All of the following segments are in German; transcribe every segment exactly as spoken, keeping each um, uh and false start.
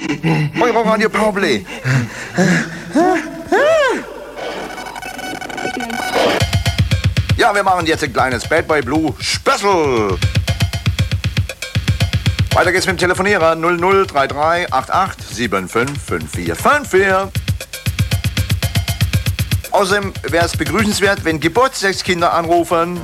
What on your probably? Ja, wir machen jetzt ein kleines Bad Boy Blue Special. Weiter geht's mit dem Telefonierer null null drei drei acht acht sieben fünf fünf vier fünf vier. Außerdem wäre es begrüßenswert, wenn Geburtstagskinder anrufen.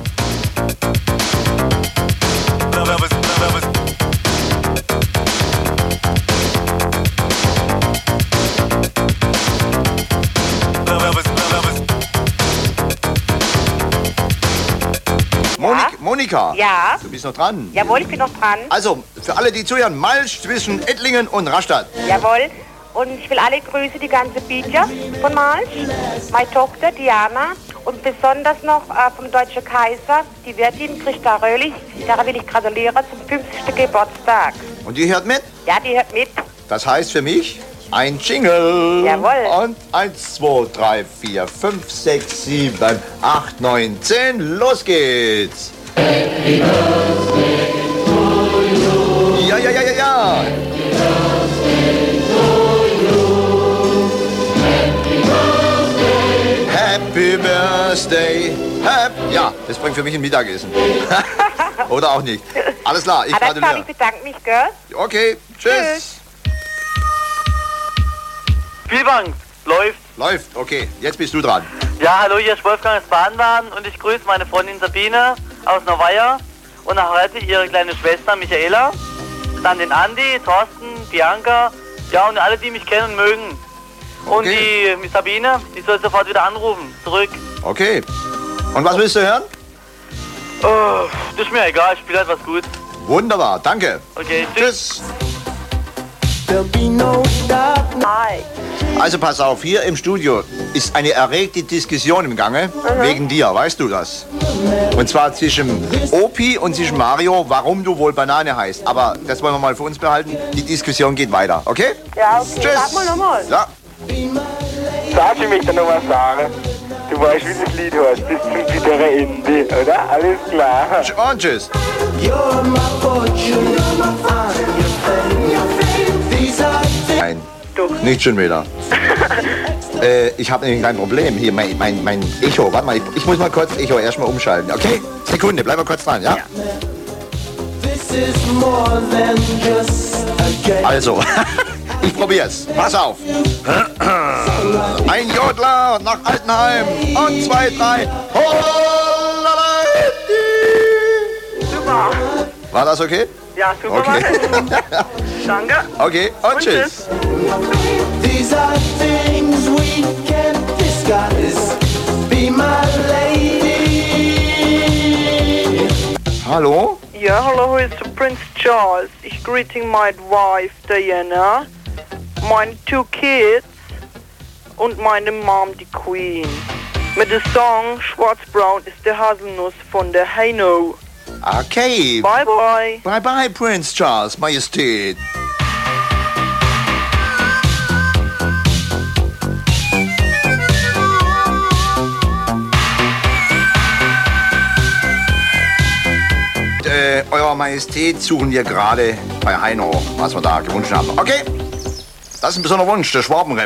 Monik, Monika, ja? Du bist noch dran. Jawohl, ich bin noch dran. Also, für alle, die zuhören, Malsch zwischen Ettlingen und Rastatt. Jawohl. Und ich will alle grüßen, die ganze Bietja von Malsch, meine Tochter Diana und besonders noch äh, vom Deutschen Kaiser, die Wirtin Christa Röhlich, der will ich gratulieren zum fünfzigsten Geburtstag. Und die hört mit? Ja, die hört mit. Das heißt für mich ein Jingle. Jawohl. Und eins, zwei, drei, vier, fünf, sechs, sieben, acht, neun, zehn, los geht's. Happy Birthday to you. Ja, ja, ja, ja, ja. Happy Birthday. Happy. Ja, das bringt für mich ein Mittagessen. Oder auch nicht. Alles klar, ich gratuliere. gratuliere. Ich bedanke mich, gell? Okay, tschüss. Tschüss. Spielbank, läuft. Läuft, okay, jetzt bist du dran. Ja, hallo, hier ist Wolfgang aus Baden-Baden und ich grüße meine Freundin Sabine aus Neuweier und nach heute ihre kleine Schwester Michaela, dann den Andi, Thorsten, Bianca, ja und alle, die mich kennen und mögen. Und Okay. die Sabine, die soll sofort wieder anrufen, zurück. Okay. Und was willst du hören? Oh, das ist mir egal, ich spiele halt was gut. Wunderbar, danke. Okay, Tschüss. Hi. Also pass auf, hier im Studio ist eine erregte Diskussion im Gange, wegen dir, weißt du das? Und zwar zwischen Opi und zwischen Mario, warum du wohl Banane heißt. Aber das wollen wir mal für uns behalten, die Diskussion geht weiter, okay? Ja, okay. Tschüss. Sag mal nochmal. Ja. Darf ich mich da noch was sagen? Du weißt, wie das Lied heißt, bis zum bitteren Ende, oder? Alles klar. Und tschüss. Nein, nicht schon wieder. äh, ich habe nämlich ein Problem. Hier, mein, mein, mein Echo. Warte mal, ich, ich muss mal kurz Echo erstmal umschalten. Okay? Sekunde, bleib mal kurz dran, ja? Also, ich probier's. Pass auf. Ein Jodler nach Altenheim. Und zwei, drei. Super. War das okay? Ja, super. Okay. Danke. Okay, und, Und tschüss. These are things we can't discuss. Be my lady. Hallo? Ja, hallo, hier ist der Prince Charles. Ich greeting my wife Diana, meine two kids und meine Mom, die Queen. Mit dem Song Schwarzbraun ist der Haselnuss von der Heino. Okay. Bye bye. Bye bye, Prince Charles, Majestät. Äh, Eurer Majestät suchen wir gerade bei Heino, was wir da gewünscht haben. Okay, das ist ein besonderer Wunsch, der Schwabenrap.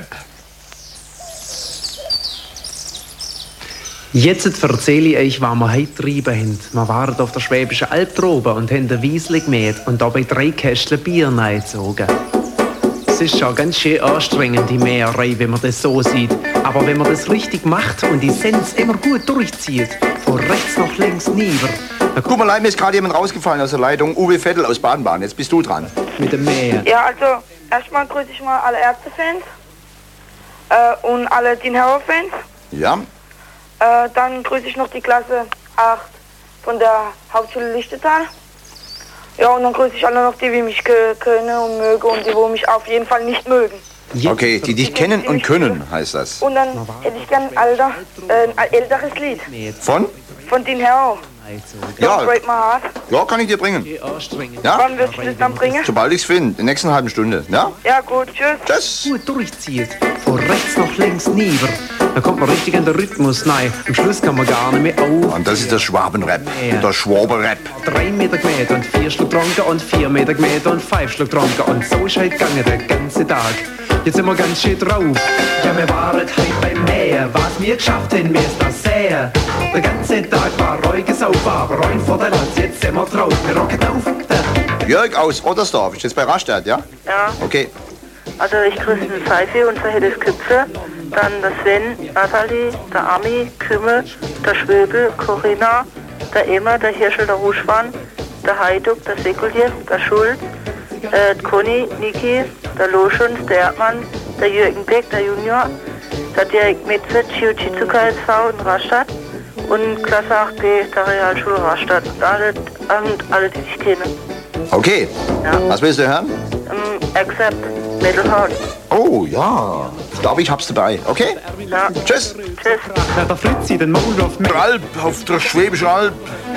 Jetzt erzähle ich euch, was wir heute getrieben haben. Wir waren auf der Schwäbischen Alb droben und haben ein Wiesli gemäht und dabei drei Kästchen Bier reingezogen. Es ist schon ganz schön anstrengend, die Mäherei, wenn man das so sieht. Aber wenn man das richtig macht und die Sens immer gut durchzieht, von rechts nach links nieder. Guck mal, leid, mir ist gerade jemand rausgefallen aus der Leitung. Uwe Vettel aus Baden-Baden. Jetzt bist du dran. Mit dem Mäher. Ja, also, erstmal grüße ich mal alle Ärzte-Fans äh, und alle Dean Harrow-Fans. Ja? Äh, dann grüße ich noch die Klasse acht von der Hauptschule Lichtental. Ja, und dann grüße ich alle noch die, die mich können und mögen und die, die mich auf jeden Fall nicht mögen. Okay, die dich kennen und können, heißt das. Und dann hätte ich gern ein, alter, äh, ein älteres Lied. Von? Von Dean Harrow. Ja. Don't Break My Heart. Ja, kann ich dir bringen. Ja? Wann wirst du das dann bringen? Sobald ich es finde, in der nächsten halben Stunde. Ja? Ja, gut, tschüss. Tschüss. Gut durchzieht, von rechts nach links nieder. Da kommt man richtig in den Rhythmus rein. Am Schluss kann man gar nicht mehr auf. Und das ist der Schwabenrap, Ja. der Schwabenrap. Drei Meter gemäht und vier Schluck getrunken und vier Meter gemäht und fünf Schluck getrunken. Und so ist heute gegangen der ganze Tag. Jetzt sind wir ganz schön drauf. Ja, wir waren heute beim Mähen. Was wir geschafft haben, wir ist das sehen. Der ganze Tag war ruhig sauber, aber rein vor der Land. Jetzt sind wir drauf. Wir rocken auf. Jörg aus Ottersdorf, ist jetzt bei Rastatt, ja? Ja, Okay. also ich grüße den Pfeife, unser Helles Küpfe, dann der Sven, Nathalie, der Ami, Kümmel, der Schwöbel, Corinna, der Emma, der Hirschel, der Ruschwan, der Heiduk, der Sekuljew, der Schulz, äh, Conny, Niki, der Loschuns, der Erdmann, der Jürgen Beck, der Junior, der Dirk Metze, Jiu-Jitsu-K S V in Rastatt und Klasse acht B der Realschule Rastatt und alle, und alle, die sich kennen. Okay. Ja. Was willst du hören? Um, except Metal Heart. Oh, ja. Ich glaube, ich hab's dabei. Okay? Ja. Tschüss. Tschüss. Na, der Fritzi, den Maulwurf mit. Alp, auf der Schwäbischen Alb.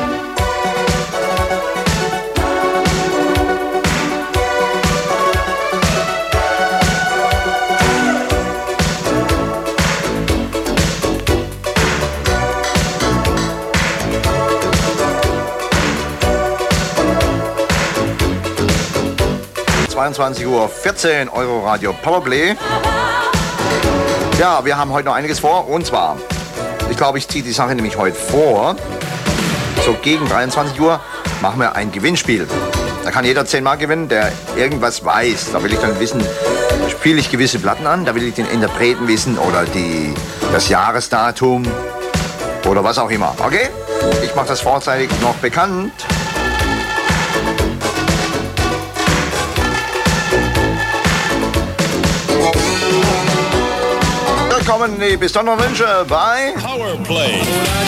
zweiundzwanzig Uhr vierzehn, Euroradio Powerplay. Ja, wir haben heute noch einiges vor. Und zwar, ich glaube, ich ziehe die Sache nämlich heute vor. So gegen dreiundzwanzig Uhr machen wir ein Gewinnspiel. Da kann jeder zehnmal gewinnen, der irgendwas weiß. Da will ich dann wissen, spiele ich gewisse Platten an, da will ich den Interpreten wissen oder die, das Jahresdatum oder was auch immer. Okay? Ich mache das vorzeitig noch bekannt. Da kommen die besonderen Wünsche bei Powerplay.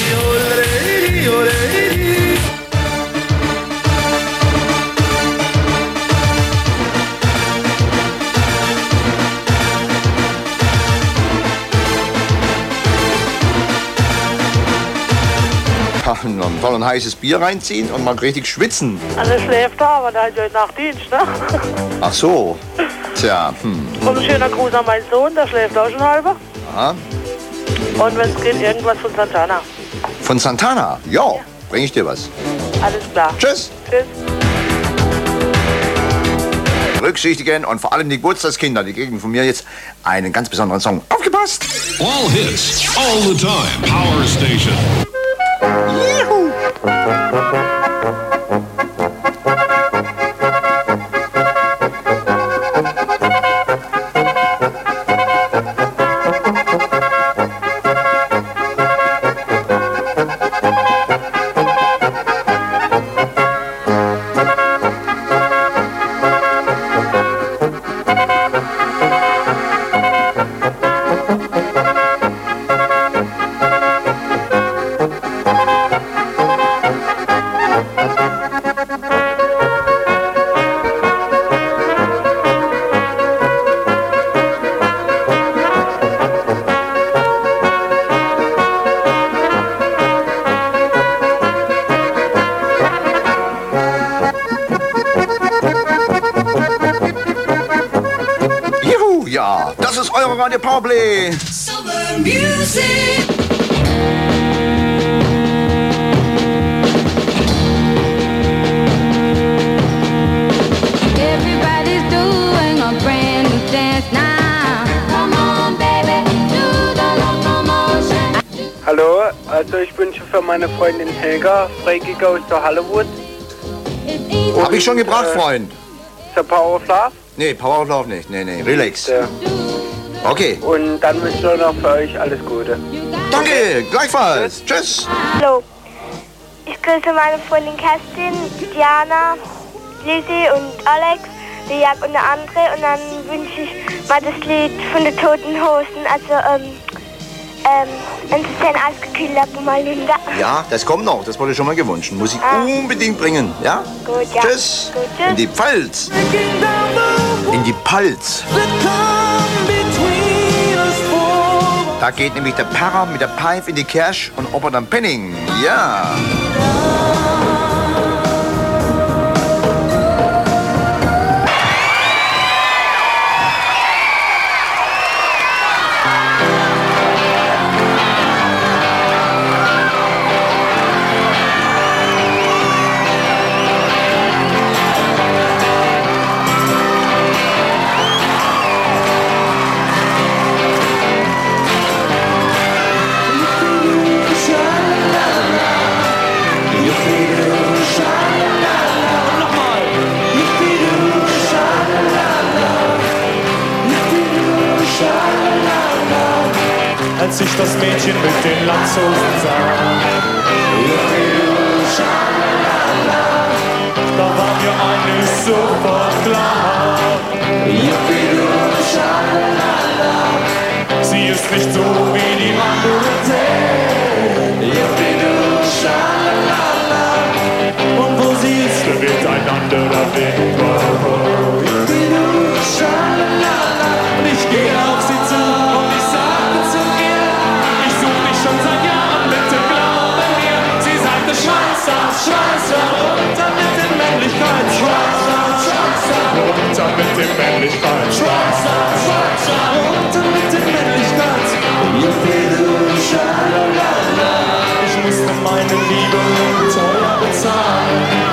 kann noch ein toll und heißes Bier reinziehen und mal richtig schwitzen. Also schläft er, aber der hat ja heute Nacht Dienst, ne? Ach so. Tja, hm. Und ein schöner Gruß an meinen Sohn, der schläft auch schon halber. Aha. Und wenn es geht, irgendwas von Santana. Von Santana? Ja, bring ich dir was. Alles klar. Tschüss. Tschüss. Rücksichtigen und vor allem die Geburtstagskinder, die kriegen von mir jetzt einen ganz besonderen Song. Aufgepasst! All hits, all the time. Power Station. Juhu! Ja, das ist eure Radio Powerplay. Summer music. Everybody's doing a brand new dance now. Come on, baby, do the locomotion. Hallo, also ich wünsche für meine Freundin Helga, Freikig aus der Hollywood. Hab ich schon gebracht, äh, Freund. Zur Power of Love. Nee, Power of Love nicht. Nee, nee, relax. Äh, Okay. Und dann wünsche ich noch für euch alles Gute. Danke, gleichfalls. Tschüss. Hallo. Ich grüße meine Freundin Kerstin, Diana, Lizzie und Alex, der Jag und der André. Und dann wünsche ich mal das Lied von den Toten Hosen, also ähm, ähm, wenn sie sein ausgekühlt haben, mal Linda. Ja, das kommt noch. Das wurde schon mal gewünscht. Muss ich Ah. unbedingt bringen. Ja? Gut, ja. Tschüss. Gut, tschüss. In die Pfalz. In die Palz. Da geht nämlich der Pfarrer mit der Pfeife in die Kirche und opfert am Penning. Ja. als ich das Mädchen mit den Latzhosen sah. Da war mir eines sofort klar. Sie ist nicht so wie die anderen. Und wo sie ist, da wird ein anderer Weg. Und ich gehe auf sie zu und ich sagte zu ihr, ich such dich schon seit Jahren, bitte glaube mir. Sie sagte, schmeiß auf, schmeiß auf, runter mit der Männlichkeit. Schmeiß auf, schmeiß auf, runter mit der Männlichkeit. Schmeiß auf, schmeiß auf, runter mit der Männlichkeit. Ich musste meine Liebe teuer bezahlen.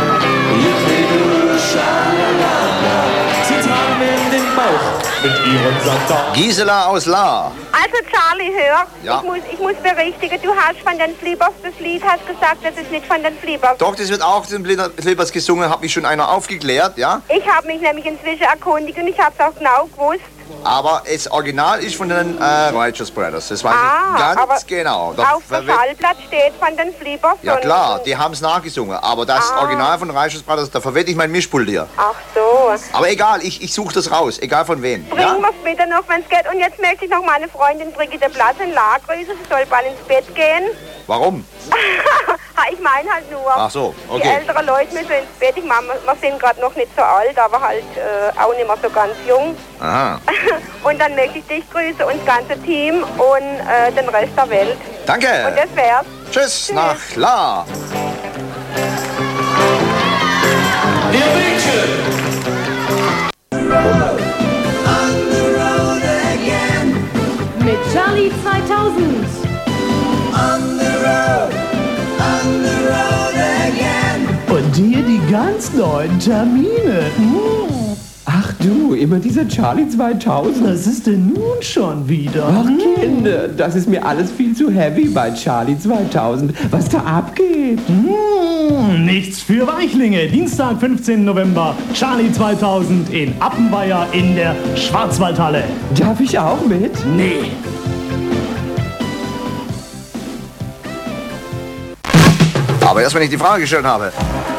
Sie tragen mir in den Bauch mit ihren Sandalen. Gisela aus Lahr. Also Charlie, hör, Ja. ich, muss, ich muss berichtigen, du hast von den Flippers das Lied, hast gesagt, das ist nicht von den Flippers. Doch, das wird auch zum Flippers gesungen, hat mich schon einer aufgeklärt, ja? Ich habe mich nämlich inzwischen erkundigt und ich habe es auch genau gewusst. Aber das Original ist von den äh, Righteous Brothers, das weiß Ah, ich aber ganz genau. Da Auf der verwe- Schallplatte steht von den Flippers. Ja und- klar, die haben es nachgesungen, aber das Ah. Original von Righteous Brothers, da verwette ich mein Mischpult hier. Ach so. Aber egal, ich, ich suche das raus, egal von wem. Bringen Ja? wir es später noch, wenn es geht. Und jetzt möchte ich noch meine Freundin Brigitte Platz in Lahr grüßen. Sie soll bald ins Bett gehen. Warum? Ha, ich meine halt nur. Ach so, Die okay. älteren Leute müssen ins Bett. Ich meine, wir sind gerade noch nicht so alt, aber halt äh, auch nicht mehr so ganz jung. Aha. Und dann möchte ich dich grüßen und das ganze Team und äh, den Rest der Welt. Danke. Und das wär's. Tschüss, nach Lahr. Mit Charlie zweitausend. Und hier die ganz neuen Termine. Mm. Ach du, immer dieser Charlie zweitausend. Was ist denn nun schon wieder? Ach Kinder, das ist mir alles viel zu heavy bei Charlie zweitausend. Was da abgeht? Mm, nichts für Weichlinge. Dienstag, fünfzehnten November, Charlie zweitausend in Appenweier in der Schwarzwaldhalle. Darf ich auch mit? Nee. Aber erst wenn ich die Frage gestellt habe.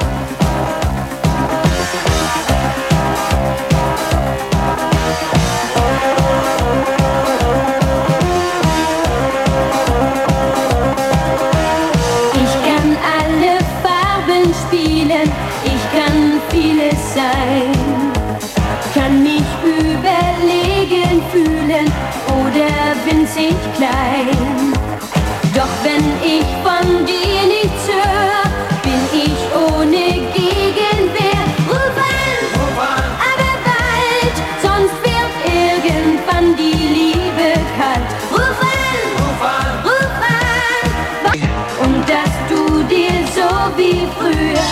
Ich kann alle Farben spielen, ich kann vieles sein. Kann mich überlegen fühlen oder winzig klein. Doch wenn ich von dir nichts höre, bin ich ohne Gegenwehr. Ruf an, aber bald, sonst wird irgendwann die Liebe kalt. Ruf an, ruf an, und dass du dir so wie früher.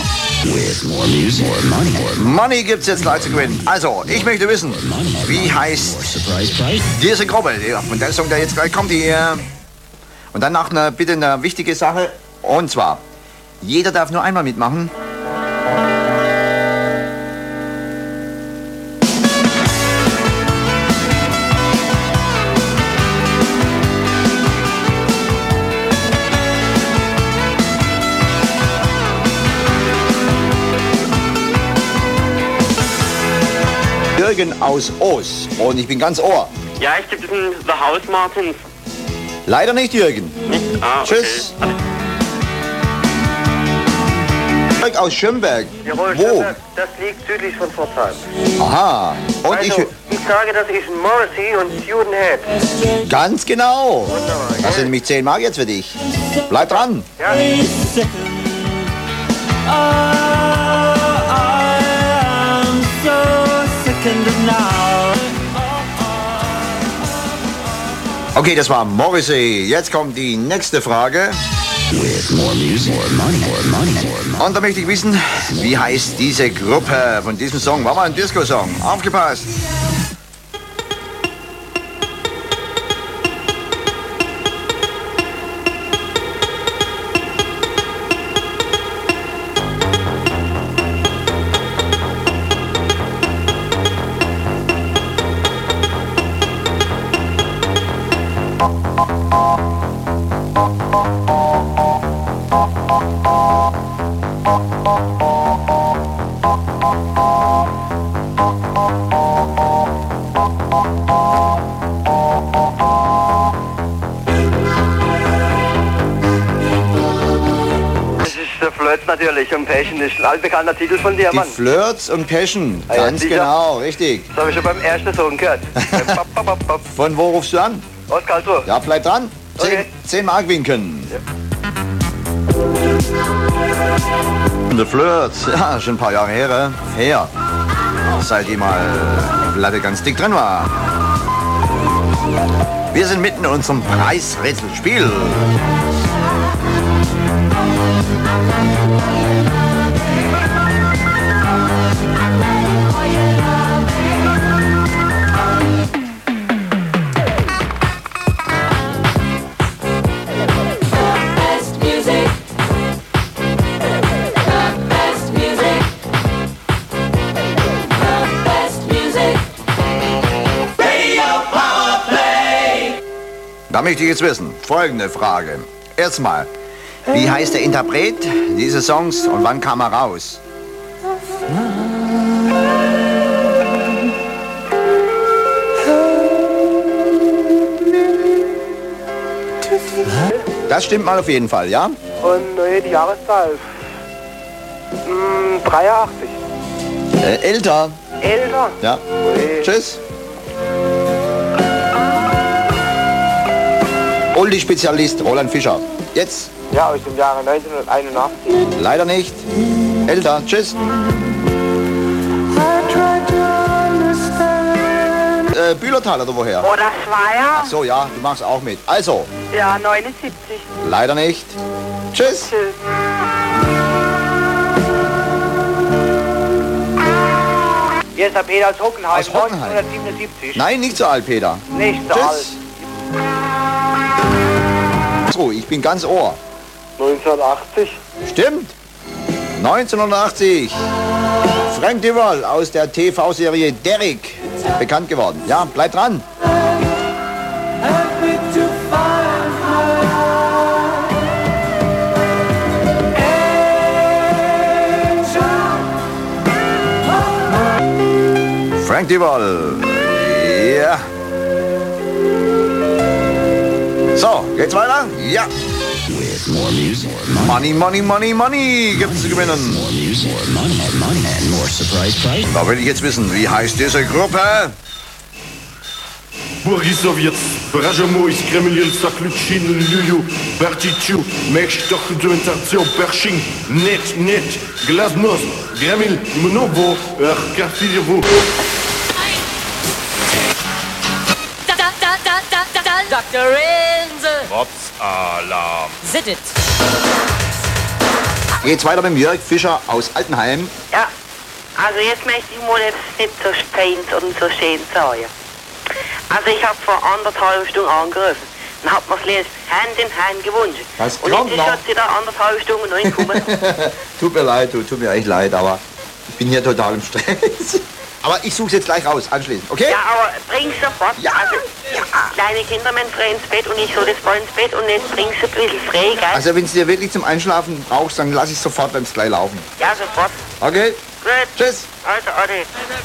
Money gibt's jetzt gleich zu gewinnen. Also, ich möchte wissen, wie heißt diese Gruppe, von der Song, der jetzt gleich kommt hier. Und dann noch eine, bitte eine wichtige Sache, und zwar, jeder darf nur einmal mitmachen. Jürgen aus Oos und ich bin ganz Ohr. Ja, ich gebe diesen The House Martins. Leider nicht Jürgen. Ah, okay. Tschüss. Jörg aus Schönberg. Jawohl, Wo? Schönberg, das liegt südlich von Pforzheim. Aha. Und also, ich... ich sage, das ist Morrissey und Student Head. Ganz genau. Das sind nämlich zehn Mark jetzt für dich. Bleib dran. Ja. Okay, das war Morrissey. Jetzt kommt die nächste Frage. Und da möchte ich wissen, wie heißt diese Gruppe von diesem Song? War mal ein Disco-Song. Aufgepasst. Flirts natürlich und Passion ist ein altbekannter Titel von dir, Die Mann. Flirts und Passion, Ah, ja, ganz sicher. genau, richtig. Das habe ich schon beim ersten Song gehört. Pop, pop, pop, pop. Von wo rufst du an? Aus Karlsruhe. Ja, bleib dran. Zehn, Okay. zehn Mark winken. The Flirts, ja, schon ein paar Jahre her. äh, Her. Seit die mal die Platte ganz dick drin war. Wir sind mitten in unserem Preisrätselspiel. Best music. The best music. The best music. Radio Power Play. Da möchte ich jetzt wissen, folgende Frage. Erstmal, wie heißt der Interpret dieses Songs und wann kam er raus? Das stimmt mal auf jeden Fall, ja? Und äh, die Jahreszahl? Hm, dreiundachtzig. Äh, älter. Älter? Ja. Tschüss. Oldie-Spezialist Roland Fischer. Jetzt. Ja, aus dem Jahre neunzehnhunderteinundachtzig. Leider nicht. Älter. Tschüss. Äh, Bühlertal oder woher? Oh, das war ja. Ach so, ja, du machst auch mit. Also, Ja, neunundsiebzig. leider nicht. Tschüss. Tschüss. Hier ist der Peter aus Hockenheim, Aus Hockenheim. neunzehnhundertsiebenundsiebzig. Nein, nicht so alt, Peter. Nicht so alt. Tschüss. So, ich bin ganz Ohr. neunzehnhundertachtzig. Stimmt. neunzehnhundertachtzig. Frank DeVol aus der T V-Serie Derrick. Bekannt geworden. Ja, bleib dran. Frank DeVol. Ja. So, geht's weiter? Ja. Money, money, money, money gibt's zu gewinnen. Da will ich jetzt wissen, wie heißt diese Gruppe? Борисовец, Бражамой, Кремлин, Заключин, Люлю, Бартичу, Мечтох, Документацион, Першин, Нет, Нет, Глазнос, Грамил, Много, Кафиреву. Doktor Rense. Rops-Alarm. Sit it. Geht's weiter mit dem Jörg Fischer aus Altenheim. Ja, also jetzt möchte ich mal jetzt nicht so fein und so schön sagen. Also ich habe vor anderthalb Stunden angerufen und habe mir das Lied Hand in Hand gewünscht. Das und kommt jetzt ist noch. jetzt wieder anderthalb Stunden noch gekommen. Tut mir leid, du, tut mir echt leid, aber ich bin hier total im Stress. Aber ich suche jetzt gleich raus, anschließend, okay? Ja, aber bring's sofort. Ja. Also, kleine Kinder müssen frei ins Bett und ich soll das bald ins Bett und jetzt bring's ein bisschen frei, gell? Also wenn es dir wirklich zum Einschlafen brauchst, dann lass ich sofort beim gleich laufen. Ja, sofort. Okay? Gut. Tschüss. Also, Ade.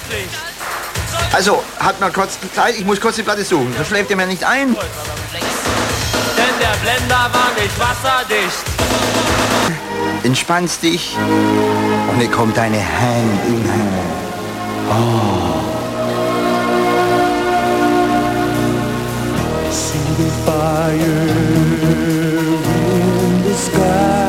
Also, hat mal kurz die Zeit, ich muss kurz die Platte suchen. So schläft ihr mir nicht ein. Denn der Blender war nicht wasserdicht. Entspannst dich und hier kommt deine Hand in Hand. Oh. See the fire in the sky.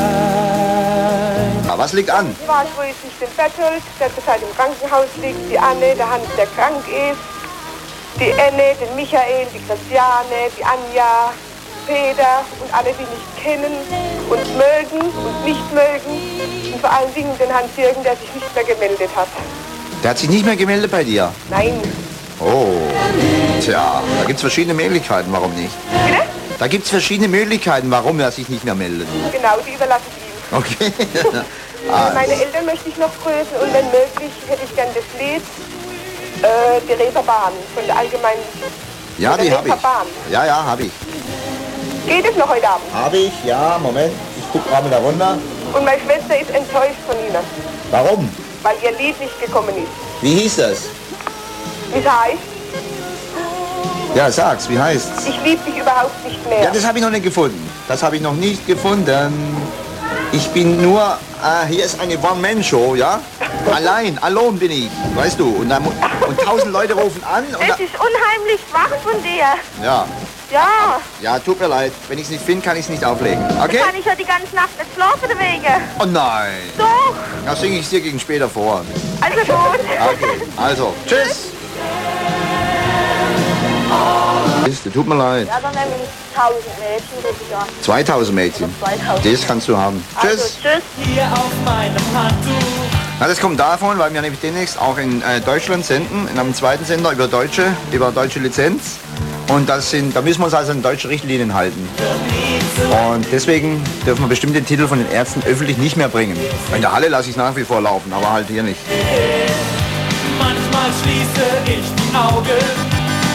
Na, was liegt an? Die war grüßlich den Bertolt, der zurzeit im Krankenhaus liegt, die Anne, der Hans, der krank ist, die Enne, den Michael, die Christiane, die Anja, Peter und alle, die mich kennen und mögen und nicht mögen und vor allen Dingen den Hans-Jürgen, der sich nicht mehr gemeldet hat. Der hat sich nicht mehr gemeldet bei dir. Nein. Oh. Tja, da gibt's verschiedene Möglichkeiten, warum nicht? Bitte? Da gibt's verschiedene Möglichkeiten, warum er sich nicht mehr meldet. Genau, die überlasse ich ihm. Okay. Ah. Meine Eltern möchte ich noch grüßen und wenn möglich hätte ich gern das Lied äh, die Reeperbahn von der allgemeinen... Ja, von der die habe ich. Reeperbahn. Ja, ja, habe ich. Geht es noch heute Abend? Habe ich, ja, Moment. Ich guck gerade da runter. Und meine Schwester ist enttäuscht von Ihnen, Warum? weil Ihr Lied nicht gekommen ist. Wie hieß das? Wie es heißt, Ja, sag's, wie heißt's? ich liebe dich überhaupt nicht mehr. Ja, das habe ich noch nicht gefunden. Das habe ich noch nicht gefunden. Ich bin nur, äh, hier ist eine One-Man-Show, ja? Allein, alone bin ich, weißt du. Und, dann, mu- und tausend Leute rufen an. Und Es da, ist unheimlich schwach von dir. ja, Ja, ja, tut mir leid. Wenn ich es nicht finde, kann ich es nicht auflegen. Okay? kann ich ja die ganze Nacht nicht schlafen deswegen. Oh nein. Doch, Da singe ich es dir gegen später vor. also gut. Okay, also, tschüss. Mist, tut mir leid. Ja, dann nehme ich tausend Mädchen, das ich an. zweitausend Mädchen. zweitausend. Das kannst du haben. Also, Tschüss. tschüss. Hier auf meinem Handtuch. Na, das kommt davon, weil wir nämlich demnächst auch in äh, Deutschland senden, in einem zweiten Sender über deutsche, über deutsche Lizenz. Und das sind, da müssen wir uns also an deutsche Richtlinien halten. Und deswegen dürfen wir bestimmte Titel von den Ärzten öffentlich nicht mehr bringen. In der Halle lasse ich es nach wie vor laufen, aber halt hier nicht. Manchmal schließe ich die Augen.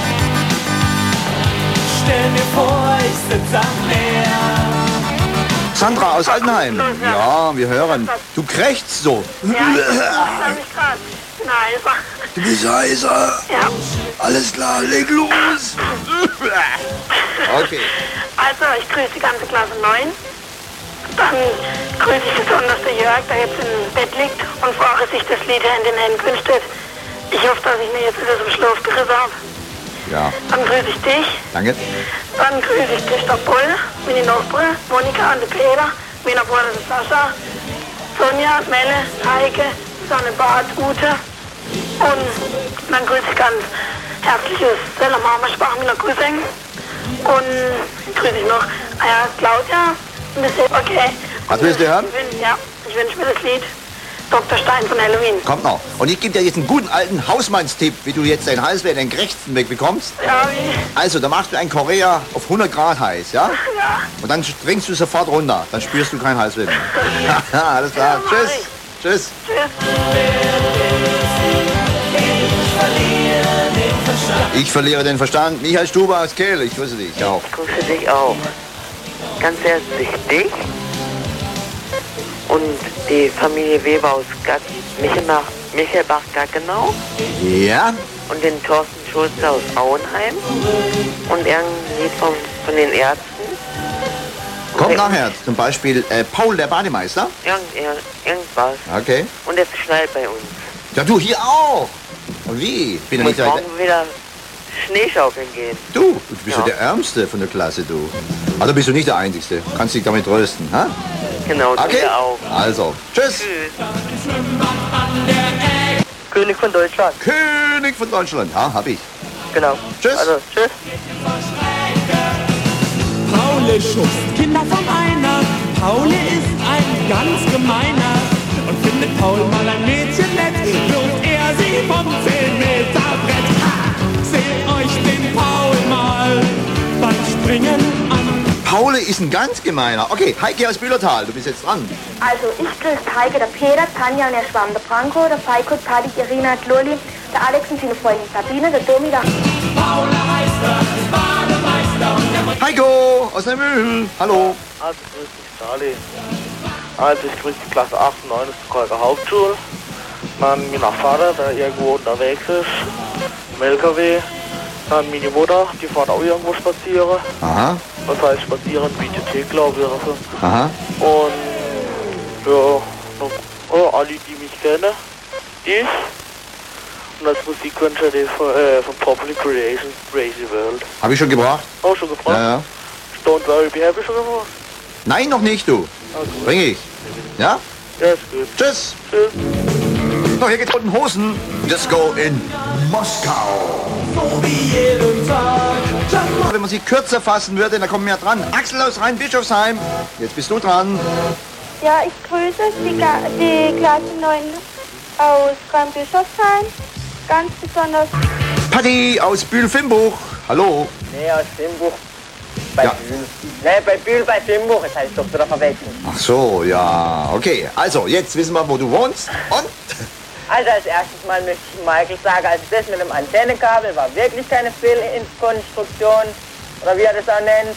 Stell mir vor, ich sitze am Meer. Sandra aus Altenheim. Ja, wir hören. Du krächzt so. Ja, ich bin mich gerade. Heiser. Du bist heiser. Ja. Alles klar, leg los. Okay. Also, ich grüße die ganze Klasse neun. Dann grüße ich besonders den Jörg, der jetzt im Bett liegt und vorher sich das Lied Hand in Hand gewünscht hat. Ich hoffe, dass ich mir jetzt wieder zum Schlaf gerissen habe. Ja, Dann grüße ich dich. danke. Dann grüße ich Christoph Boll, meine Nachbarin, Monika und der Peter, meiner Bruder der Sascha, Sonja, Melle, Heike, Sonne Bart, Ute. Und dann grüße ich ganz herzliches Seller Mama Sprach meiner Cousin. Und grüße ich noch ah ja, Claudia. Und das ist okay. Was willst du hören? Ich wünsch, ja, ich wünsche mir das Lied Doktor Stein von Halloween. Kommt noch. Und ich gebe dir jetzt einen guten alten Hausmannstipp, wie du jetzt deinen Halsweh, deinen Krächzen wegbekommst. Ja, wie? Also, da machst du ein Korea auf hundert Grad heiß, ja? Ja. Und dann trinkst du sofort runter. Dann spürst du keinen Halsweh mehr. Alles klar. Ja, Tschüss. Tschüss. Ich verliere den Verstand. Michael Stuber aus Kehl. Ich grüße dich auch. Ich grüße dich auch. Ganz herzlich dich und die Familie Weber aus Gatt, Michelbach, Michelbach Gaggenau. Ja. Und den Thorsten Schulze aus Auenheim. Und irgendein Lied von, von den Ärzten. Kommt nachher. Zum Beispiel äh, Paul, der Bademeister. Irgend, irgend, irgendwas. Okay. Und es schneit bei uns. Ja, du hier auch. Und wie? Bin ja Und nicht morgen wieder Schneeschaukeln gehen. Du, du bist ja. Ja. der Ärmste von der Klasse, du. Also bist du nicht der Einzige. Kannst dich damit trösten, ha? Genau, du Okay. ja auch. Also, tschüss. König von Deutschland. König von Deutschland. Ja, hab ich. Genau. Tschüss. Also, tschüss. Paule schubst Kinder vom Einer. Paule ist ein ganz gemeiner. Und findet Paul mal ein Mädchen nett, wirft er sie vom zehn Meter Brett. Ha! Seht euch den Paul mal beim Springen an. Paul ist ein ganz gemeiner. Okay, Heike aus Bühlertal, du bist jetzt dran. Also, ich grüße Heike, der Peter, Tanja und der Schwamm, der Franco, der Feiko, Tadi, Irina, der Loli, der Alex und seine Freundin Sabine, der Domi, der... Paula heißt er, ist Bademeister und der... Heiko aus Neumühl. Hallo. Also, grüß dich, Charlie. Also, ich grüße die Klasse acht und neun des Kolker Hauptschule. Dann mein Vater, der irgendwo unterwegs ist, im L K W. Dann meine Mutter, die fährt auch irgendwo spazieren. Aha. Was heißt spazieren? B T T, glaube ich, oder so. Aha. Und, ja, noch, oh, alle, die mich kennen. Ich. Und das Musikwünsche die von, äh, von Popular Creation, Crazy World. Hab ich schon gebracht? Auch schon gebracht? Ja, ja. Don't Worry Be Happy schon gebracht? Nein, noch nicht, du. Okay. Bring ich. Ja? Ja, ist gut. Tschüss. Tschüss. So, hier geht's unten Hosen. Disco in Moskau. So wie jeden Tag. Wenn man sie kürzer fassen würde, dann kommen wir dran. Axel aus Rhein-Bischofsheim. Jetzt bist du dran. Ja, ich grüße die, Ga- die Klasse neun aus Rhein-Bischofsheim. Ganz besonders... Patti aus Bühl-Fimbuch. Hallo. Nee, aus Fimbuch. Bei Ja. Bühl. Nee, bei Bühl, bei Fimbuch. Das heißt doch wieder verwechseln. Ach so, ja. Okay, also jetzt wissen wir, wo du wohnst. Und? Also als erstes mal möchte ich Michael sagen, also das mit dem Antennekabel war wirklich keine Fehlkonstruktion. Oder wie er das auch nennt.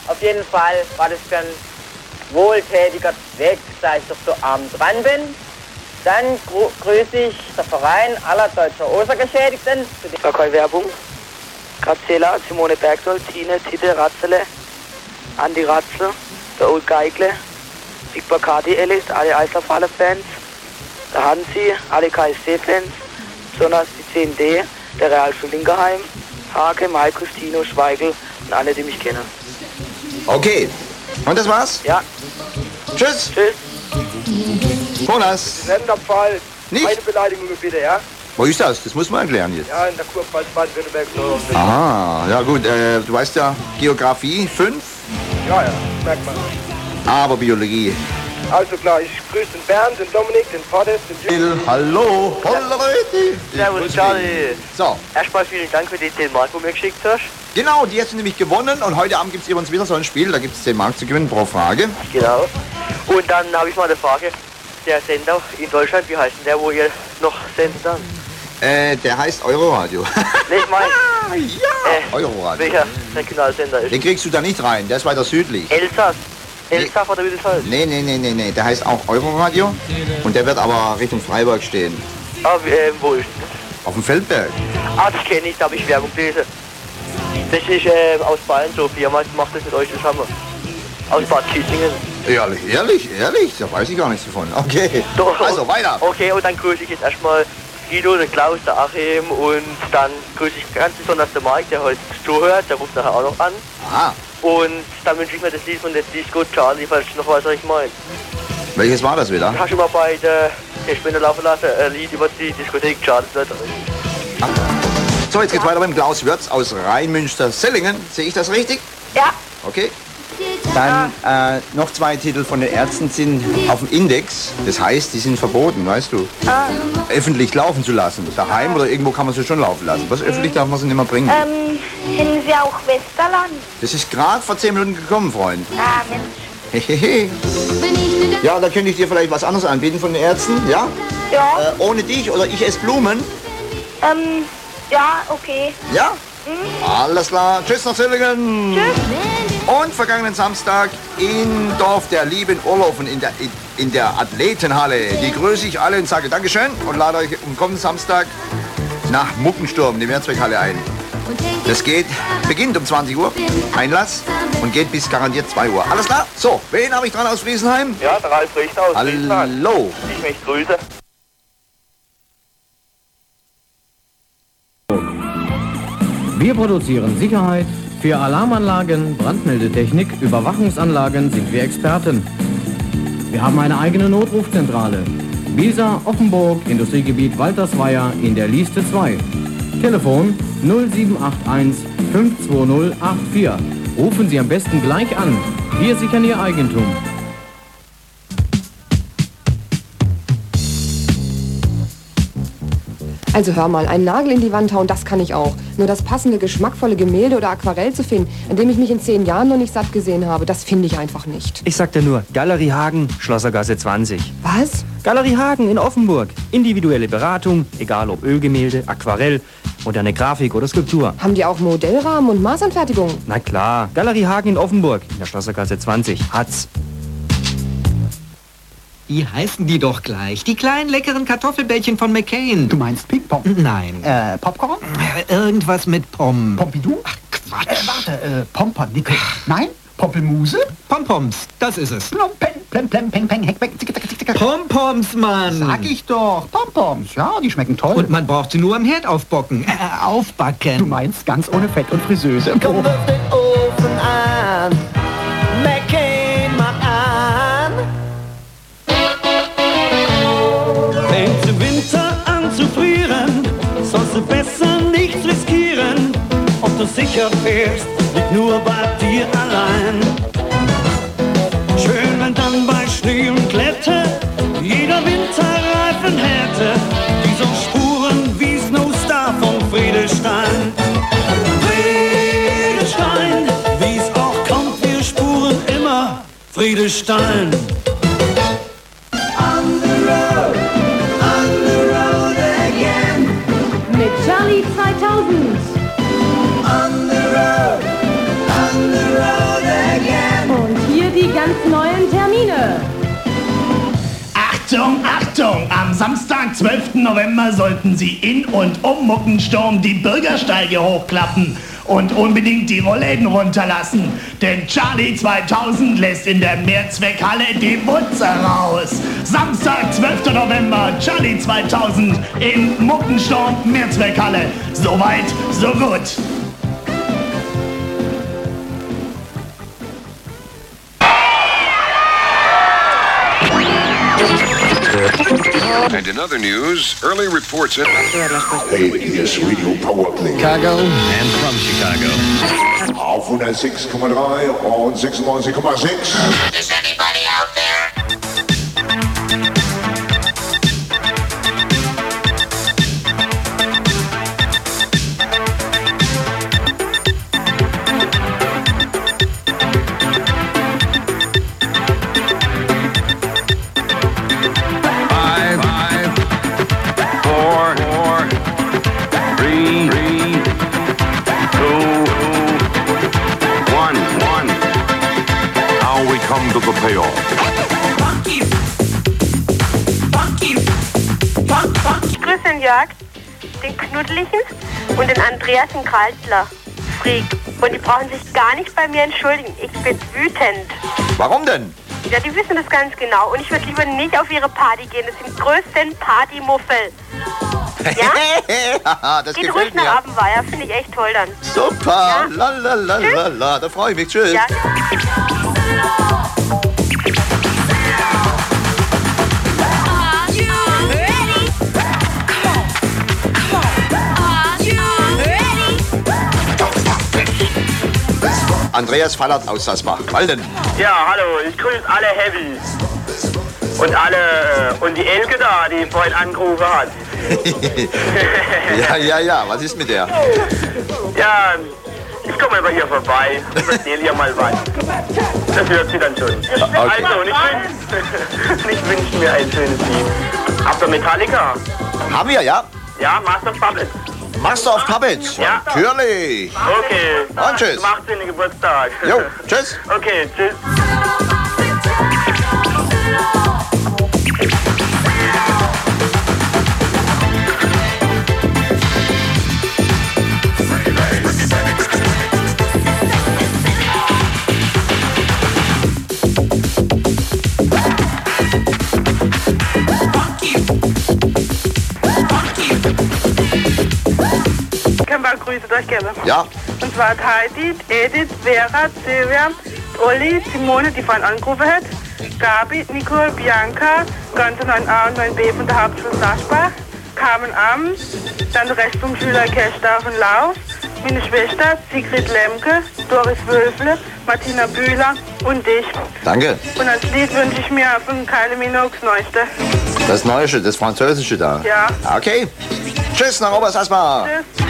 auf jeden Fall war das für ein wohltätiger Zweck, da ich doch so arm dran bin. Dann gru- grüße ich den Verein aller deutscher Ostergeschädigten. Gar keine Werbung. Grazela, Simone Bergsold, Tine, Titte, Ratzele, Andi Ratzel, der Old Geigle, Big Bacardi Ellis, alle Eislaufhalle-Fans, der Hansi, alle K S C-Fans, besonders die zehn D, der Realschule Linkerheim, Hake, Markus, Tino, Schweigel und alle, die mich kennen. Okay. Und das war's? Ja. Tschüss. Tschüss. Jonas. Senderfall. Nicht? Keine Beleidigung bitte, ja? Wo ist das? Das muss man erklären jetzt. Ja, in der Kurpfalz Baden-Württemberg. So. Aha, ja gut, äh, du weißt ja, Geografie fünf, Ja, ja, merkt man. aber Biologie. Also klar, ich grüße den Bernd, den Dominik, den Podest, den Jürgen. Hallo, Leute. Servus, Charlie. So. Erstmal vielen Dank für die zehn Mark, die du mir geschickt hast. Genau, die hast du nämlich gewonnen und heute Abend gibt es übrigens wieder so ein Spiel, da gibt es zehn Mark zu gewinnen pro Frage. Genau. Und dann habe ich mal eine Frage. Der Sender in Deutschland, wie heißt denn der, wo ihr noch sendet dann? Äh, der heißt Euroradio. Nicht mein. ja, äh, Euroradio. Welcher Regionalsender ist? Den kriegst du da nicht rein, der ist weiter südlich. Elsass. Elsass oder wie das heißt? Nee, nee, nee, nee, nee, der heißt auch Euroradio und der wird aber Richtung Freiburg stehen. Ah, äh, wo ist das? Auf dem Feldberg. Ah, das kenne ich, da habe ich Werbung gelesen. Das ist äh, aus Bayern so, Firma macht das mit euch zusammen. Aus Bad Kissingen. Ehrlich, ehrlich, ehrlich, da weiß ich gar nichts davon. Okay, Doch, also weiter. Okay, und dann grüße ich jetzt erstmal Guido, den Klaus, der Achim und dann grüße ich ganz besonders den Mike, der heute zuhört, der ruft nachher auch noch an. Aha. Und dann wünsche ich mir das Lied von der Disco Charlie, falls du noch weißt, was ich meine. Welches war das wieder? Hast du mal bei der Spinne laufen lassen, ein Lied über die Diskothek Charlie? So, jetzt geht's weiter mit Klaus Würz aus Rheinmünster-Sellingen. Sehe ich das richtig? Ja. Okay. Dann äh, noch zwei Titel von den Ärzten sind auf dem Index. Das heißt, die sind verboten, weißt du? Ah. Öffentlich laufen zu lassen. Daheim oder irgendwo kann man sie schon laufen lassen. Was öffentlich darf man sie nicht mehr bringen. Ähm, kennen Sie auch Westerland? Das ist gerade vor zehn Minuten gekommen, Freund. Ah, Mensch. Hehehe. Ja, da könnte ich dir vielleicht was anderes anbieten von den Ärzten, ja? Ja. Äh, ohne dich oder ich esse Blumen. Ähm, ja, okay. Ja? Mhm. Alles klar. Tschüss nach Sellingen. Tschüss. Und vergangenen Samstag in Dorf der Lieben Urlaufen in der, in, in der Athletenhalle. Die grüße ich alle und sage Dankeschön und lade euch am kommenden Samstag nach Muckensturm, die Mehrzweckhalle ein. Das geht, beginnt um zwanzig Uhr, Einlass, und geht bis garantiert zwei Uhr. Alles klar? So, wen habe ich dran aus Friesenheim? Ja, der Ralf Richter aus Friesland. Hallo. Ich möchte grüßen. Wir produzieren Sicherheit. Für Alarmanlagen, Brandmeldetechnik, Überwachungsanlagen sind wir Experten. Wir haben eine eigene Notrufzentrale. Wiesa, Offenburg, Industriegebiet Waltersweier in der Lieste zwei. Telefon null sieben acht eins fünf zwei null acht vier. Rufen Sie am besten gleich an. Wir sichern Ihr Eigentum. Also hör mal, einen Nagel in die Wand hauen, das kann ich auch. Nur das passende, geschmackvolle Gemälde oder Aquarell zu finden, an dem ich mich in zehn Jahren noch nicht satt gesehen habe, das finde ich einfach nicht. Ich sag dir nur, Galerie Hagen, Schlossergasse zwanzig. Was? Galerie Hagen in Offenburg. Individuelle Beratung, egal ob Ölgemälde, Aquarell, moderne Grafik oder Skulptur. Haben die auch Modellrahmen und Maßanfertigungen? Na klar, Galerie Hagen in Offenburg, in der Schlossergasse zwanzig. Hat's. Wie heißen die doch gleich? Die kleinen leckeren Kartoffelbällchen von McCain. Du meinst Ping-Pong? Nein. Äh, Popcorn? Irgendwas mit Pom. Pompidou? Ach, Quatsch. Äh, warte, äh, Pompernickel. Nein? Pompelmuse? Pompoms, das ist es. Plom, pen, plem, plem, peng, peng, heck, weg, zick, zick, zick, zick. Pompoms, Mann. Sag ich doch. Pompoms. Ja, die schmecken toll. Und man braucht sie nur am Herd aufbocken. Äh, aufbacken. Du meinst ganz ohne Fett und Friseuse. Komm, wirf den Ofen an. McCain, mach an. Fängt im Winter an zu frieren, sollst du besser nichts riskieren. Ob du sicher fährst, liegt nur bei dir allein. Schön, wenn dann bei Schnee und Glätte jeder Winterreifen hätte. Die so Spuren wie Snowstar von Friedestein. Friedestein, wie's auch kommt, wir spuren immer Friedestein. Mit Charlie zweitausend. On the road, on the road again. Achtung, Achtung! Am Samstag, zwölften November sollten Sie in und um Muckensturm die Bürgersteige hochklappen und unbedingt die Rollläden runterlassen. Denn Charlie zweitausend lässt in der Mehrzweckhalle die Butze raus. Samstag, zwölften November, Charlie zweitausend im Muckensturm Mehrzweckhalle. Soweit, so gut. And in other news, early reports at A B S Radio Powerplay. Chicago and from Chicago. Auf hundertsechs Komma drei und sechsundneunzig Komma sechs. Is anybody out there? To the payoff. Ich grüße den Jörg, den Knuddelichen und den Andreas, den Kreisler. Freak. Und die brauchen sich gar nicht bei mir entschuldigen. Ich bin wütend. Warum denn? Ja, die wissen das ganz genau. Und ich würde lieber nicht auf ihre Party gehen. Das sind die größten Partymuffel. Ja? Das Geht gefällt ruhig nach mir. Abendweier. Finde ich echt toll dann. Super. La la la la la. Da freue ich mich. Tschüss. Ja. Andreas Fallert aus Sassbach. Walden. Ja, hallo, ich grüße alle Heavys. Und alle, äh, und die Elke da, die vorhin angerufen hat. Ja, ja, ja. Was ist mit der? Ja, ich komme mal bei ihr vorbei. Ich erzähle ihr mal was. Das hört sie dann schon. Also, und ich wünsche ich wünsch mir ein schönes Lied. Habt ihr Metallica? Haben wir, ja? Ja, Master of Puppets. Master of Puppets. Ja. Natürlich. Okay. Und tschüss. Zum achtzehnten Geburtstag. Jo, tschüss. Okay, tschüss. Grüße euch gerne. Ja. Und zwar hat Heidi, Edith, Vera, Silvia, Olli, Simone, die vorhin angerufen hat, Gabi, Nicole, Bianca, ganze neun a und neun b von der Hauptschule Saschbach, Carmen Am, dann der Rest vom Schüler Kerstar von Lauf, meine Schwester Sigrid Lemke, Doris Wölfle, Martina Bühler und ich. Danke. Und als Lied wünsche ich mir von Kylie Minogue das Neueste. Das Neueste, das Französische da. Ja. Okay. Tschüss nach Obersassbach. Tschüss.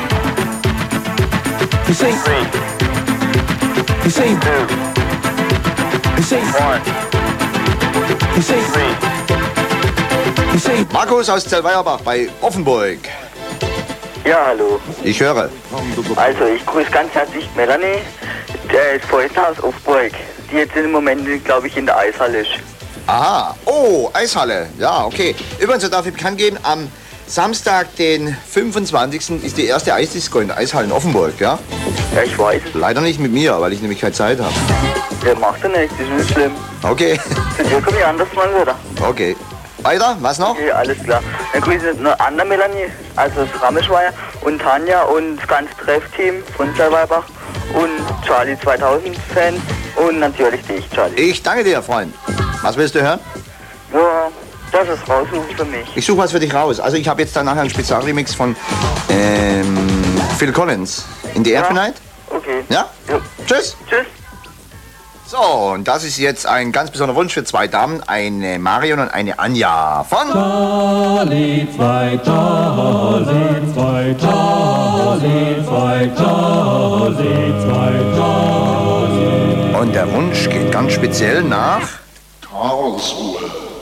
You say three. You say two. You say one. You say three. You say Markus aus Zellweierbach bei Offenburg. Ja, hallo. Ich höre. Also, ich grüße ganz herzlich Melanie, der ist vorhin aus Offenburg, die jetzt im Moment, glaube ich, in der Eishalle ist. Aha. Oh, Eishalle. Ja, okay. Übrigens, ich darf ich bekannt geben, am Samstag, den fünfundzwanzigsten ist die erste Eisdisco in der Eishalle in Offenburg, ja? Ja, ich weiß. Leider nicht mit mir, weil ich nämlich keine Zeit habe. Ja, macht er nicht, das ist nicht schlimm. Okay. Dann komme ich anders mal wieder. Okay. Weiter, was noch? Okay, alles klar. Dann grüße ich noch Anna Melanie, also das Rameschweier, und Tanja und das ganze Treffteam von Zellweibach und Charlie zweitausend Fans und natürlich dich, Charlie. Ich danke dir, Freund. Was willst du hören? Ja, das ist raussuchen für mich. Ich suche was für dich raus. Also ich habe jetzt dann nachher einen Spezialremix von ähm, Phil Collins. In the Air Ja. Tonight? Okay. Ja? Ja. Tschüss. Tschüss. So, und das ist jetzt ein ganz besonderer Wunsch für zwei Damen, eine Marion und eine Anja von Charlie, zwei Charlie, zwei Charlie, zwei Charlie, zwei Charlie. Und der Wunsch geht ganz speziell nach Karlsruhe.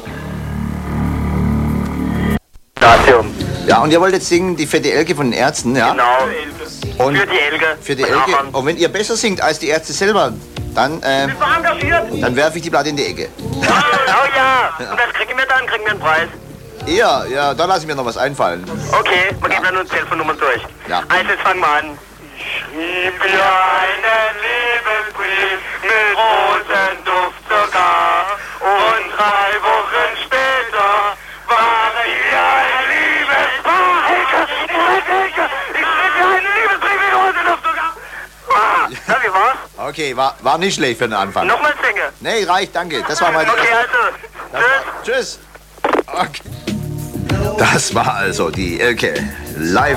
Stadion. Ja, und ihr wollt jetzt singen die fette Elke von den Ärzten, ja? Genau. Und für die Elke. Für die Von Elke. Hamann. Und wenn ihr besser singt als die Ärzte selber, Dann, äh, Bist du engagiert? dann werfe ich die Platte in die Ecke. Oh ja. Und was kriegen wir dann? Kriegen wir einen Preis? Ja, ja, da lasse ich mir noch was einfallen. Okay, wir geben dann uns Telefonnummern durch. Ja. Also jetzt fangen wir an. Schrieb mir einen Liebesbrief mit Rosenduft sogar. Und drei Wochen später war hier ein Liebespaar. Hilke, Hilke, Hilke, ich schrieb mir einen Liebesbrief mit Rosenduft sogar. Ah, ja, wie war's? Okay, war, war nicht schlecht für den Anfang. Nochmal singen. Nee, reicht, danke. Das war mein... Okay, also, tschüss. Tschüss. Okay. Das war also die Elke live.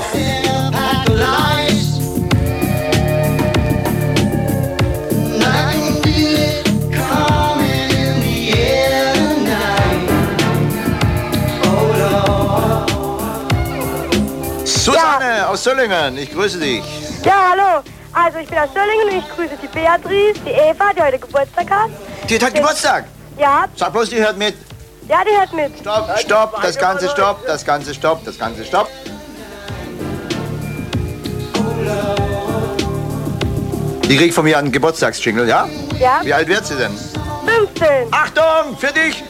Susanne aus Söllingen, ich grüße dich. Ja, hallo. Also ich bin aus Söllingen und ich grüße die Beatrice, die Eva, die heute Geburtstag hat. Die hat Geburtstag? Ja. Sag bloß, die hört mit. Ja, die hört mit. Stopp, stopp, das Ganze stopp, das Ganze stopp, das Ganze stopp. Die kriegt von mir einen Geburtstagsjingle, ja? Ja. Wie alt wird sie denn? fünfzehn. Achtung, für dich!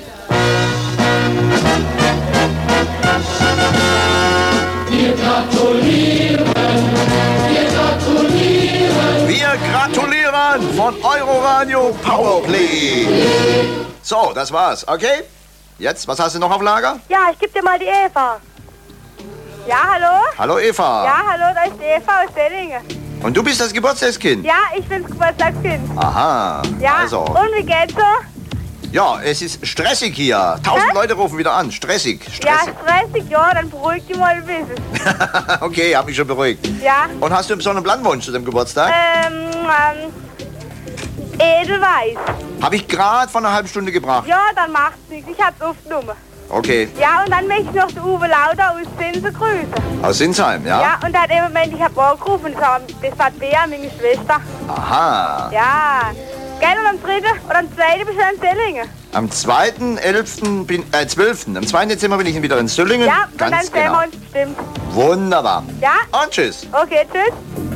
Wir gratulieren, wir gratulieren. Wir gratulieren von Euroradio Powerplay. So, das war's, okay? Jetzt, was hast du noch auf Lager? Ja, ich geb dir mal die Eva. Ja, hallo? Hallo Eva. Ja, hallo, da ist die Eva aus Söllingen. Und du bist das Geburtstagskind? Ja, ich bin's Geburtstagskind. Aha, Ja, also. und wie geht's so? Ja, es ist stressig hier. Tausend Leute rufen wieder an. Stressig, stressig. Ja, stressig, ja, dann beruhig dich mal ein bisschen. Okay, hab mich schon beruhigt. Ja. Und hast du einen besonderen Planwunsch zu dem Geburtstag? Ähm, ähm, Edelweiß. Hab ich gerade vor einer halben Stunde gebracht. Ja, dann macht's nichts, ich hab's aufgenommen. Okay. Ja, und dann möchte ich noch den Uwe Lauter aus Zinsen grüßen. Aus Sinsheim, ja? Ja, und dann im Moment, ich hab angerufen, das war, das war Bea, meine Schwester. Aha. Ja. Gell, und am dritten oder am zweiten bist du in Söllingen. Am zweiten, elften, bin, äh, zwölften Am zweiten Dezember bin ich wieder in Söllingen. Ja, und dann Ganz sehen genau. wir uns bestimmt. Wunderbar. Ja? Und tschüss. Okay, tschüss.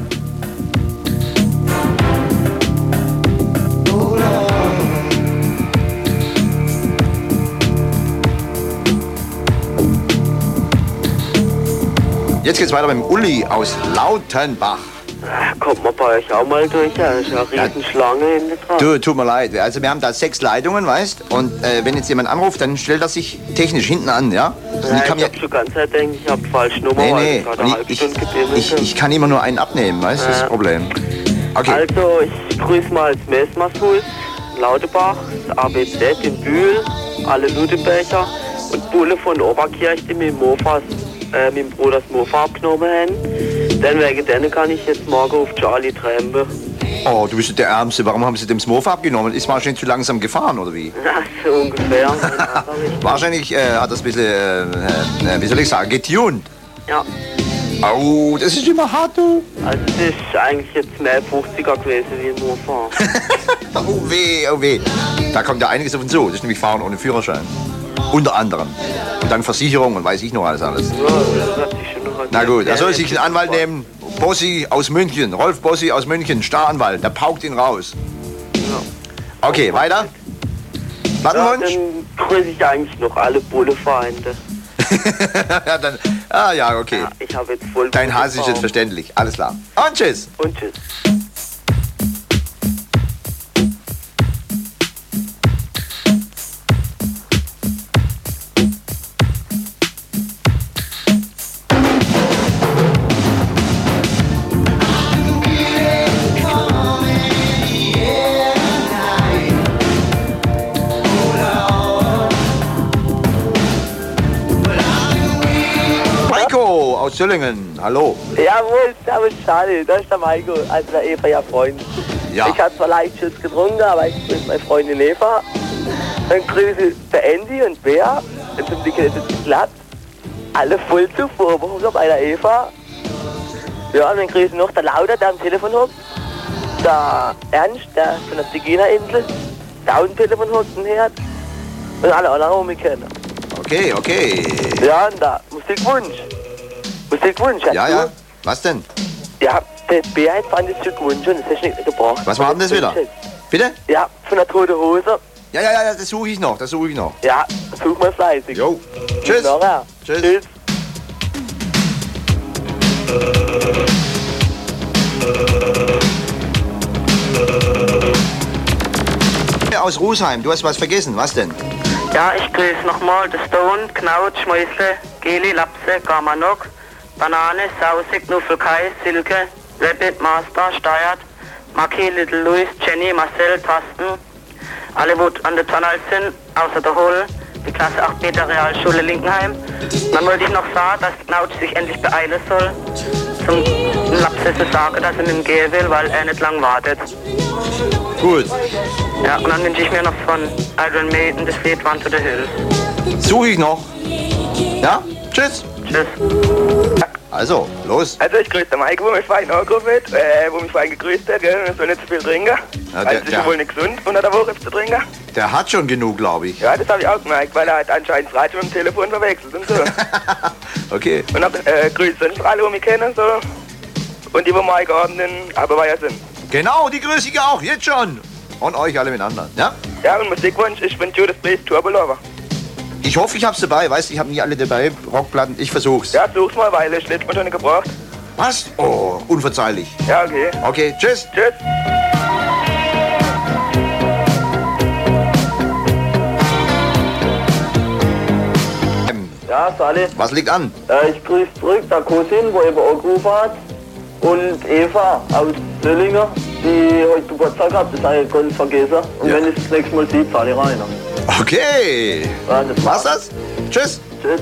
Jetzt geht's weiter mit dem Uli aus Lautenbach. Kommt man bei euch auch mal durch? Ja, das ist ja eine Riesenschlange hinten dran. Du, tut mir leid. Also wir haben da sechs Leitungen, weißt? Und äh, wenn jetzt jemand anruft, dann stellt er sich technisch hinten an, ja? Also Ja, ich ich kann mir- hab schon ganz Zeit denkt, ich hab die falsche Nummer, Nee, weil nee, ich gerade eine nee, halbe ich, Stunde gebimmelt ich, hab. ich kann immer nur einen abnehmen, weißt du? Das ist das Problem. Okay. Also, ich grüße mal das Messmershus, Lautebach, das A B Z in Bühl, alle Ludebecher und Bulle von Oberkirch, die mit dem Mofas, äh, mit dem Bruder das Mofa abgenommen haben. Denn wegen denen kann ich jetzt morgen auf Charlie trampen. Oh, du bist ja der Ärmste. Warum haben sie dem Mofa abgenommen? Ist wahrscheinlich zu langsam gefahren, oder wie? Ja, so ungefähr. Wahrscheinlich äh, hat das ein bisschen, äh, äh, wie soll ich sagen, getuned. Ja. Oh, das ist immer hart, du. Also, das ist eigentlich jetzt mehr fünfziger gewesen wie ein Mofa. Oh weh, oh weh. Da kommt ja einiges auf uns zu. Das ist nämlich Fahren ohne Führerschein. Unter anderem. Und dann Versicherung und weiß ich noch alles alles. Ja, das hat sich schon noch Na gut, er soll sich einen Anwalt nehmen. Bossi aus München. Rolf Bossi aus München. Staranwalt. Der paukt ihn raus. Okay, weiter. Plattenwunsch? Ja, dann grüße ich eigentlich noch alle Bulle-Feinde. ja, dann, ah ja, okay. Ja, ich habe jetzt voll Dein Hass ist jetzt verständlich. Alles klar. Und tschüss. Und tschüss. Maiko aus Söllingen. Hallo. Jawohl, servus Charlie, das ist der Maiko, also der Eva, ja Freund. Ja. Ich habe zwar leicht Schuss getrunken, aber ich grüße meine Freundin Eva. Dann grüße der Andy und Bea, und zum Dicke ist es glatt. Alle voll zu Vorwoche bei der Eva. Ja, und dann grüße noch der Lauter, der am Telefon hockt. Der Ernst, der von der Zigeuner-Insel, der auch am Telefon hockt und hört. Und alle anderen, die mich kennen. Okay, okay. Ja, und da, Musikwunsch. Musikwunsch, Ja, ja. Was denn? Ja, der Bär hat fand das schon gewünscht und das hast du nicht gebracht. Was war denn das wieder? Bitte? Ja, von der Tote Hose. Ja, ja, ja, das suche ich noch, das suche ich noch. Ja, such mal fleißig. Jo. Tschüss. Nachher. Tschüss. Tschüss. Aus Rusheim, du hast was vergessen, was denn? Ja, ich grüße nochmal The Stone, Knaut, Schmäusle, Geli, Lapse, Gamanok, Banane, Sauce, Knuffelkai, Silke, Rabbit, Master, Steyert, Maki, Little Louis, Jenny, Marcel, Tasten, alle, wo an der Tunnel sind, außer der Hohl, die Klasse acht Meter Realschule Linkenheim. Dann wollte ich noch sagen, dass Knaut sich endlich beeilen soll, zum Lapse zu sagen, dass er mit ihm gehen will, weil er nicht lang wartet. Gut. Ja, und dann wünsche ich mir noch von Iron Maiden das Lied Run to the Hills. Suche ich noch. Ja? Tschüss. Tschüss. Also, los. Also ich grüße den Mike, wo mich vorhin angerufen hat, äh, wo mich vorhin gegrüßt hat, gell, er soll nicht zu viel trinken. Ja, Weil der- es ist der- ja wohl nicht gesund, unter der Woche zu trinken. Der hat schon genug, glaube ich. Ja, das habe ich auch gemerkt, weil er hat anscheinend das Radio mit dem Telefon verwechselt und so. Okay. Und dann äh, Grüße für alle, die mich kennen, so. Und die, die Mike Abend in Aberweier sind. Genau, die grüße ich auch, jetzt schon. Und euch alle miteinander, ja? Ja, und Musikwunsch, ich bin Judas Priest, Turbo Lover. Ich hoffe, ich hab's dabei, weißt du, ich habe nie alle dabei, Rockplatten, ich versuch's. Ja, such's mal, weil ich letztes Mal schon nicht gebraucht. Was? Oh, unverzeihlich. Ja, okay. Okay, tschüss. Tschüss. Ja, Sally. Was liegt an? Äh, ich grüße zurück der Cousin, wo eben angerufen hat. Und Eva aus Zöllingen, die heute Geburtstag hat, das habe ich ganz vergessen. Und Ja. wenn ich das nächste Mal sehe, zahle ich rein. Okay. Ja, das Was das? Tschüss. Tschüss.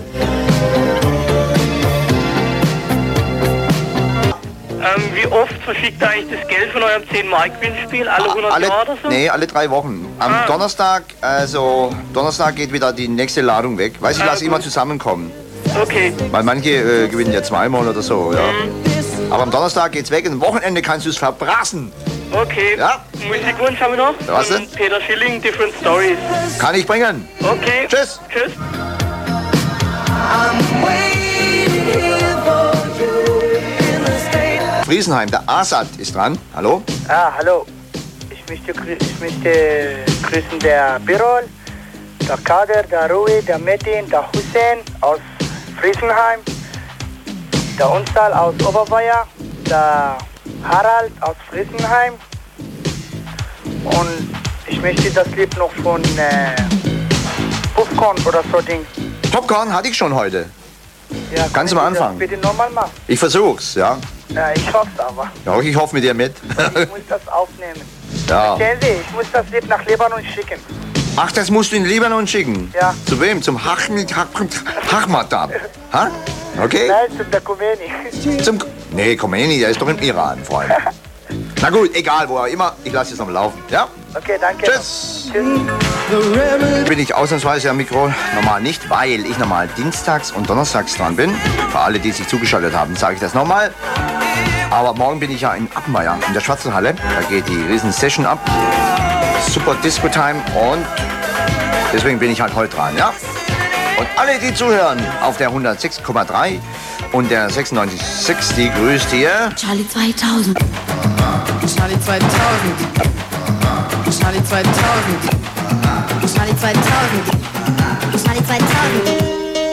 Ähm, wie oft verschickt ihr eigentlich das Geld von eurem zehn Mark Gewinnspiel? Alle hundert Alle, Jahre oder so? nee, alle drei Wochen. Am Ah. Donnerstag, also Donnerstag geht wieder die nächste Ladung weg. Weiß ich, Ah, lasse gut. immer zusammenkommen. Okay. Weil manche äh, gewinnen ja zweimal oder so, ja. Aber am Donnerstag geht's weg und am Wochenende kannst du es verbrassen. Okay. Ja. Musikwunsch haben wir noch? Was Von denn? Peter Schilling, Different Stories. Kann ich bringen. Okay. Tschüss. Tschüss. Friesenheim, der Asad ist dran. Hallo? Ah, hallo. Ich möchte, grü ich möchte grüßen der Birol, der Kader, der Rui, der Metin, der Hussein aus Friesenheim, der Unsal aus Oberweier, der Harald aus Friesenheim und ich möchte das Lied noch von äh, Popcorn oder so Ding. Popcorn hatte ich schon heute. Ja, Ganz am können Sie das Anfang. bitte nochmal machen. Ich versuch's, ja. Ja, ich hoffe es aber. Ja, ich hoffe mit dir mit. Ich muss das aufnehmen. Ja. Verstehen Sie, ich muss das Lied nach Libanon schicken. Ach, das musst du in Libanon schicken? Ja. Zu wem? Zum Hachmatab? Ha? Okay? Nein, zum der Khomeini. Zum... Nee, Khomeini, der ist doch im Iran, Freund. Na gut, egal, wo er immer. Ich lasse jetzt noch mal laufen, ja? Okay, danke. Tschüss. Tschüss. Bin ich ausnahmsweise am Mikro? Normal nicht, weil ich normal dienstags und donnerstags dran bin. Für alle, die sich zugeschaltet haben, sage ich das nochmal. Aber morgen bin ich ja in Appenweier, in der Schwarzenhalle. Da geht die riesen Session ab. Super Disco-Time und deswegen bin ich halt heute dran, ja? Und alle, die zuhören auf der hundertsechs Komma drei und der sechsundneunzig Komma sechs, die grüßt hier. Charlie zweitausend. Charlie zweitausend. Charlie zweitausend. Charlie zweitausend. Charlie zweitausend.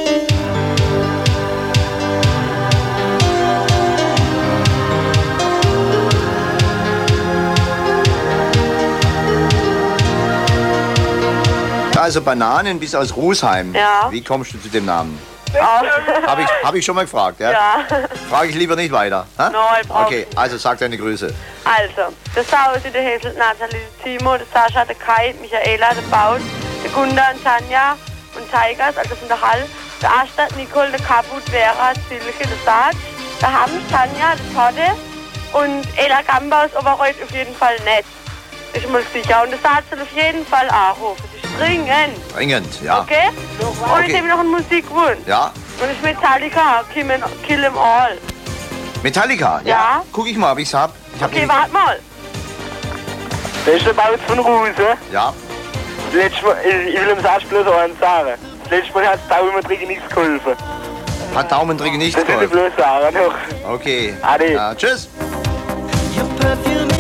Also Bananen bis aus Rusheim. Ja. Wie kommst du zu dem Namen? Habe ich, hab ich schon mal gefragt, ja? Ja. Frage ich lieber nicht weiter. Ha? Nein, brauch Okay, also sag deine Grüße. Also, der Sausi, der Hessel, Nathalie, der Timo, der Sascha, der Kai, Michaela, der Paul, der Gunda und Tanja und Tigers, also von der Hall, der Astad, Nicole, der Kaput, Vera, Silke, der Sarge, der Hams, Tanja, der Totte und Ela Gamba aus Oberreuth auf jeden Fall nett. Ist mal sicher. Und der Sarge soll auf jeden Fall anrufen. Das ist dringend. Dringend, ja. Okay? Und Okay. ich habe noch einen Musikwunsch. Ja. Und ich Metallica, Kill 'em, Kill 'em All. Metallica, ja. Ja. Guck ich mal, ob ich's hab. Ich hab Okay, nämlich- warte mal. Das ist der Baut von Ruse. Ja. Das letzte Mal, ich ich will ihm das bloß auch eins sagen. Das letzte Mal hat das Daumenträger nichts geholfen. Hat Daumenträger nicht Das will ich geholfen. bloß sagen noch. Okay. Ade. Ja, tschüss. Your perfume